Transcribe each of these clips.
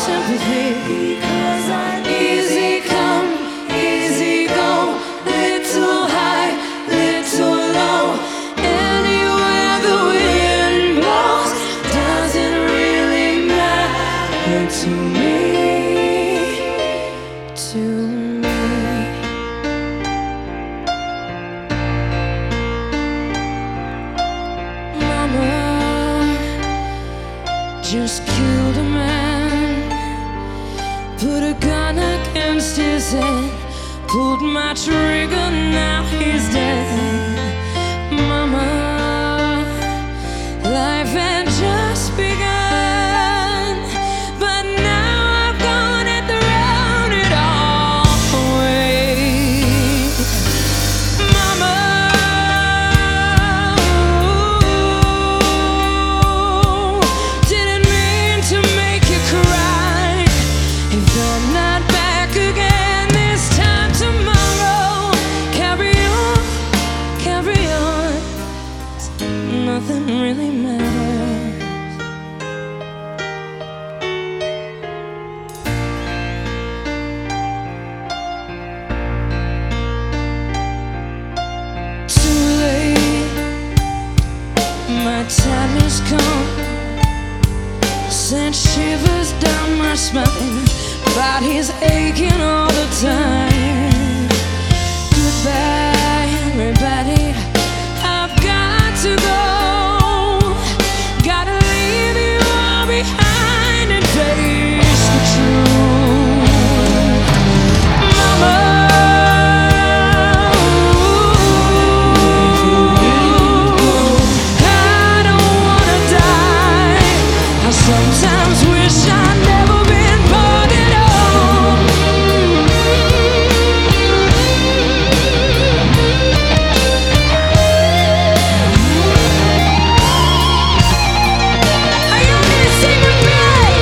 sympathy. Because I'm easy come, easy go, little high, little low. Anywhere the wind blows doesn't really matter to me, to me. Mama just killed a man, put a gun against his head, pulled my trigger, now he's dead. Mama, life had just begun, but now I've gone and thrown it all away. Mama, didn't mean to make you cry. If I'm not back again this time tomorrow, carry on, carry on. Nothing really matters. Too late, my time has come. Sent shivers down my spine, body's aching all the time. Goodbye, everybody, I've got to go. Gotta leave you all behind and face the truth. Mama, I don't wanna die. I sometimes wish I'd never been born at all. Are you gonna sing with me?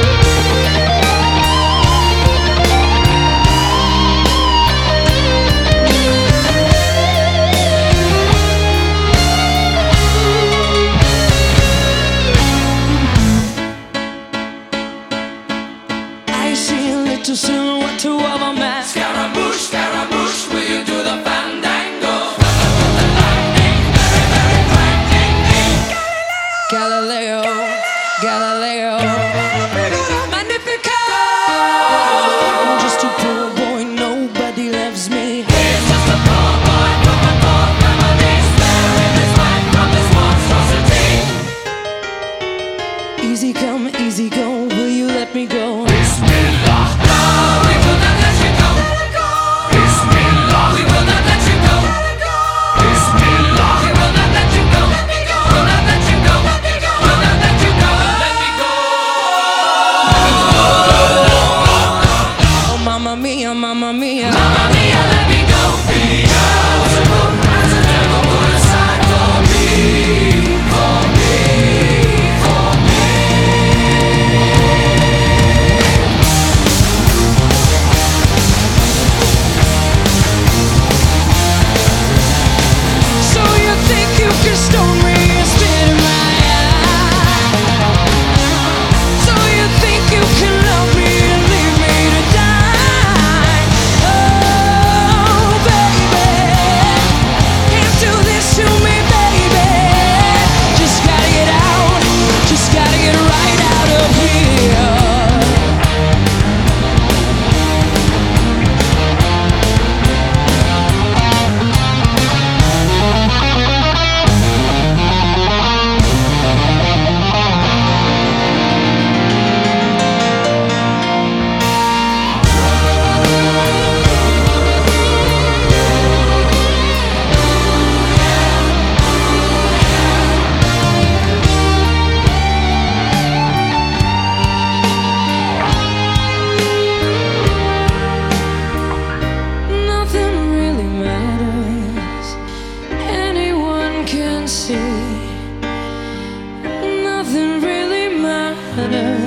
I see a little silhouette of a man. Scaramouche, Scaramouche, will you do the fandango? Galileo, Galileo, Magnifico. I'm just a poor boy, nobody loves me. He's just a poor boy from a poor family, sparing his life from this monstrosity. Easy come, easy go, will you let me go? Bismillah, no, we will not let you go. Bismillah, we will not let you go. Bismillah, we will not let you go. We'll not let you go. We'll not let you go. Let me go. Oh, mamma mia, mamma mia. Mamma mia, let me go. Beelzebub has a devil put aside for me, for me, for me. So you think you can stone me and spit in my eye? So you think you can love me and leave me to die? Oh, baby, can't do this to me, baby. Just gotta get out, just gotta get right out of here. Nothing really matters, anyone can see. Nothing really matters.